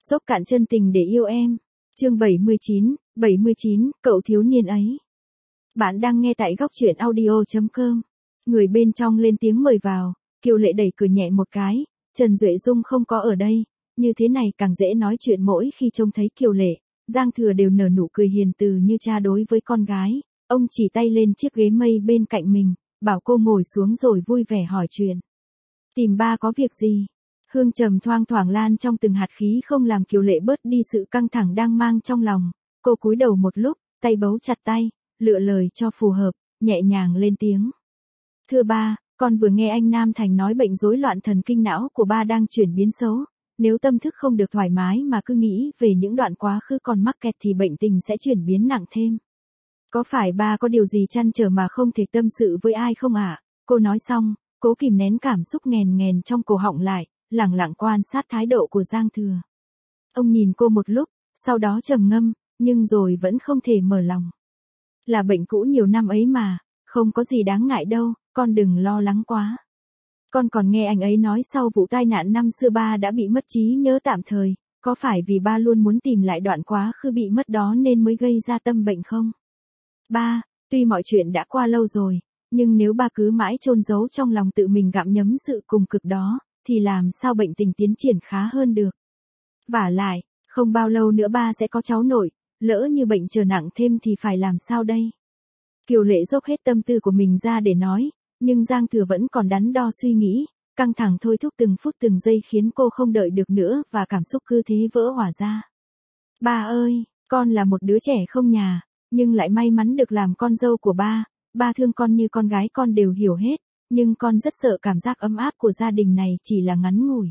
Dốc cạn chân tình để yêu em. Chương 79, cậu thiếu niên ấy. Bạn đang nghe tại góc truyện audio.com. Người bên trong lên tiếng mời vào, Kiều Lệ đẩy cửa nhẹ một cái, Trần Duệ Dung không có ở đây, như thế này càng dễ nói chuyện. Mỗi khi trông thấy Kiều Lệ, Giang Thừa đều nở nụ cười hiền từ như cha đối với con gái. Ông chỉ tay lên chiếc ghế mây bên cạnh mình, bảo cô ngồi xuống rồi vui vẻ hỏi chuyện. Tìm ba có việc gì? Hương trầm thoang thoảng lan trong từng hạt khí không làm Kiều Lệ bớt đi sự căng thẳng đang mang trong lòng. Cô cúi đầu một lúc, tay bấu chặt tay, lựa lời cho phù hợp, nhẹ nhàng lên tiếng. Thưa ba, con vừa nghe anh Nam Thành nói bệnh rối loạn thần kinh não của ba đang chuyển biến xấu. Nếu tâm thức không được thoải mái mà cứ nghĩ về những đoạn quá khứ còn mắc kẹt thì bệnh tình sẽ chuyển biến nặng thêm. Có phải ba có điều gì trăn trở mà không thể tâm sự với ai không ạ? Cô nói xong, cố kìm nén cảm xúc nghèn nghèn trong cổ họng lại, lẳng lặng quan sát thái độ của Giang Thừa. Ông nhìn cô một lúc, sau đó trầm ngâm, nhưng rồi vẫn không thể mở lòng. Là bệnh cũ nhiều năm ấy mà, không có gì đáng ngại đâu, con đừng lo lắng quá. Con còn nghe anh ấy nói sau vụ tai nạn năm xưa ba đã bị mất trí nhớ tạm thời, có phải vì ba luôn muốn tìm lại đoạn quá khứ bị mất đó nên mới gây ra tâm bệnh không? Ba, tuy mọi chuyện đã qua lâu rồi, nhưng nếu ba cứ mãi chôn giấu trong lòng tự mình gặm nhấm sự cùng cực đó, thì làm sao bệnh tình tiến triển khá hơn được. Vả lại, không bao lâu nữa ba sẽ có cháu nội, lỡ như bệnh trở nặng thêm thì phải làm sao đây? Kiều Lệ dốc hết tâm tư của mình ra để nói, nhưng Giang Thừa vẫn còn đắn đo suy nghĩ, căng thẳng thôi thúc từng phút từng giây khiến cô không đợi được nữa và cảm xúc cứ thế vỡ hòa ra. Ba ơi, con là một đứa trẻ không nhà, nhưng lại may mắn được làm con dâu của ba, ba thương con như con gái con đều hiểu hết, nhưng con rất sợ cảm giác ấm áp của gia đình này chỉ là ngắn ngủi.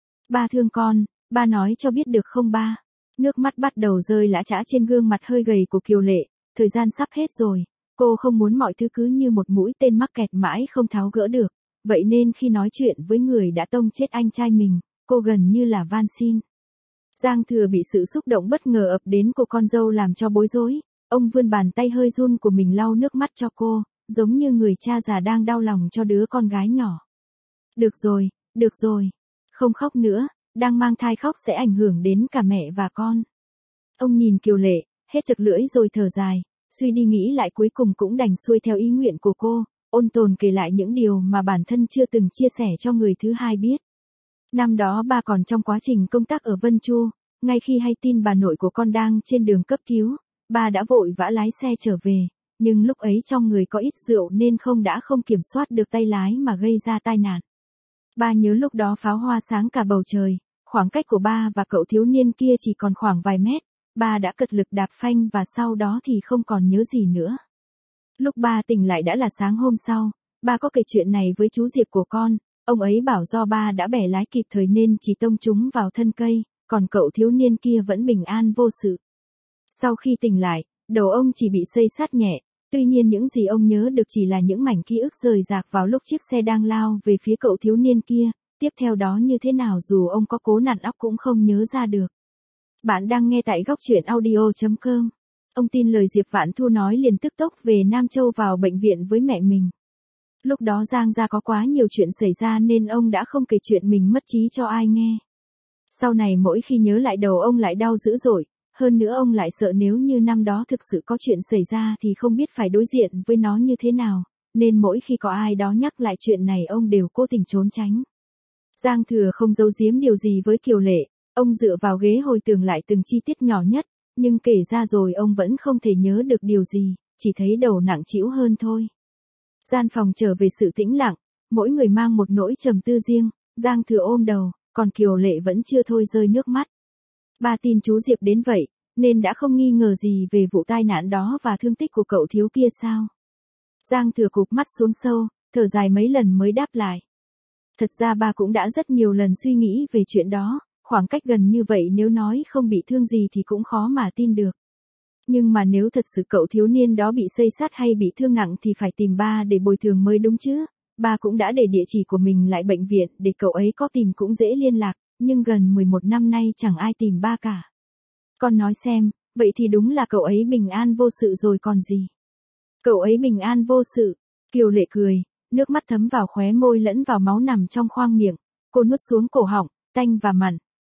Ba thương con, ba nói cho biết được không ba? Nước mắt bắt đầu rơi lã chã trên gương mặt hơi gầy của Kiều Lệ, thời gian sắp hết rồi, cô không muốn mọi thứ cứ như một mũi tên mắc kẹt mãi không tháo gỡ được, vậy nên khi nói chuyện với người đã tông chết anh trai mình, cô gần như là van xin. Giang Thừa bị sự xúc động bất ngờ ập đến của con dâu làm cho bối rối, ông vươn bàn tay hơi run của mình lau nước mắt cho cô, giống như người cha già đang đau lòng cho đứa con gái nhỏ. Được rồi, không khóc nữa, đang mang thai khóc sẽ ảnh hưởng đến cả mẹ và con. Ông nhìn Kiều Lệ, hết chực lưỡi rồi thở dài, suy đi nghĩ lại cuối cùng cũng đành xuôi theo ý nguyện của cô, ôn tồn kể lại những điều mà bản thân chưa từng chia sẻ cho người thứ hai biết. Năm đó ba còn trong quá trình công tác ở Vân Chu, ngay khi hay tin bà nội của con đang trên đường cấp cứu, ba đã vội vã lái xe trở về, nhưng lúc ấy trong người có ít rượu nên không kiểm soát được tay lái mà gây ra tai nạn. Ba nhớ lúc đó pháo hoa sáng cả bầu trời, khoảng cách của ba và cậu thiếu niên kia chỉ còn khoảng vài mét, ba đã cật lực đạp phanh và sau đó thì không còn nhớ gì nữa. Lúc ba tỉnh lại đã là sáng hôm sau, ba có kể chuyện này với chú Diệp của con, ông ấy bảo do ba đã bẻ lái kịp thời nên chỉ tông trúng vào thân cây, còn cậu thiếu niên kia vẫn bình an vô sự. Sau khi tỉnh lại, đầu ông chỉ bị xây xát nhẹ, tuy nhiên những gì ông nhớ được chỉ là những mảnh ký ức rời rạc vào lúc chiếc xe đang lao về phía cậu thiếu niên kia, tiếp theo đó như thế nào dù ông có cố nặn óc cũng không nhớ ra được. Bạn đang nghe tại góc truyện audio.com. Ông tin lời Diệp Vãn Thu nói liền tức tốc về Nam Châu vào bệnh viện với mẹ mình. Lúc đó Giang gia có quá nhiều chuyện xảy ra nên ông đã không kể chuyện mình mất trí cho ai nghe. Sau này mỗi khi nhớ lại đầu ông lại đau dữ dội, hơn nữa ông lại sợ nếu như năm đó thực sự có chuyện xảy ra thì không biết phải đối diện với nó như thế nào, nên mỗi khi có ai đó nhắc lại chuyện này ông đều cố tình trốn tránh. Giang Thừa không giấu giếm điều gì với Kiều Lệ, ông dựa vào ghế hồi tưởng lại từng chi tiết nhỏ nhất, nhưng kể ra rồi ông vẫn không thể nhớ được điều gì, chỉ thấy đầu nặng trĩu hơn thôi. Gian phòng trở về sự tĩnh lặng, mỗi người mang một nỗi trầm tư riêng, Giang Thừa ôm đầu, còn Kiều Lệ vẫn chưa thôi rơi nước mắt. Ba tin chú Diệp đến vậy, nên đã không nghi ngờ gì về vụ tai nạn đó và thương tích của cậu thiếu kia sao? Giang Thừa cụp mắt xuống sâu, thở dài mấy lần mới đáp lại. Thật ra ba cũng đã rất nhiều lần suy nghĩ về chuyện đó, khoảng cách gần như vậy nếu nói không bị thương gì thì cũng khó mà tin được. Nhưng mà nếu thật sự cậu thiếu niên đó bị xây xát hay bị thương nặng thì phải tìm ba để bồi thường mới đúng chứ. Ba cũng đã để địa chỉ của mình lại bệnh viện để cậu ấy có tìm cũng dễ liên lạc, nhưng gần 11 năm nay chẳng ai tìm ba cả. Con nói xem, vậy thì đúng là cậu ấy bình an vô sự rồi còn gì. Cậu ấy bình an vô sự, Kiều Lệ cười, nước mắt thấm vào khóe môi lẫn vào máu nằm trong khoang miệng, cô nuốt xuống cổ họng, tanh và mặn,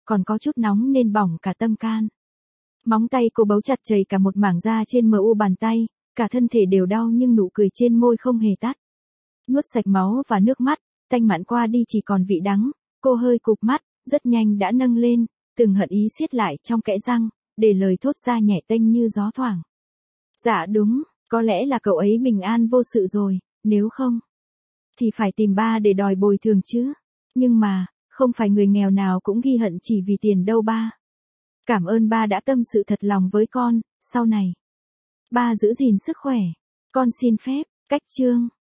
còn có chút nóng nên bỏng cả tâm can. Móng tay cô bấu chặt chảy cả một mảng da trên mu bàn tay, cả thân thể đều đau nhưng nụ cười trên môi không hề tắt. Nuốt sạch máu và nước mắt, tanh mặn qua đi chỉ còn vị đắng, cô hơi cụp mắt, rất nhanh đã nâng lên, từng hận ý siết lại trong kẽ răng, để lời thốt ra nhẹ tênh như gió thoảng. Dạ đúng, có lẽ là cậu ấy bình an vô sự rồi, nếu không thì phải tìm ba để đòi bồi thường chứ. Nhưng mà, không phải người nghèo nào cũng ghi hận chỉ vì tiền đâu ba. Cảm ơn ba đã tâm sự thật lòng với con, sau này ba giữ gìn sức khỏe. Con xin phép, cách chương.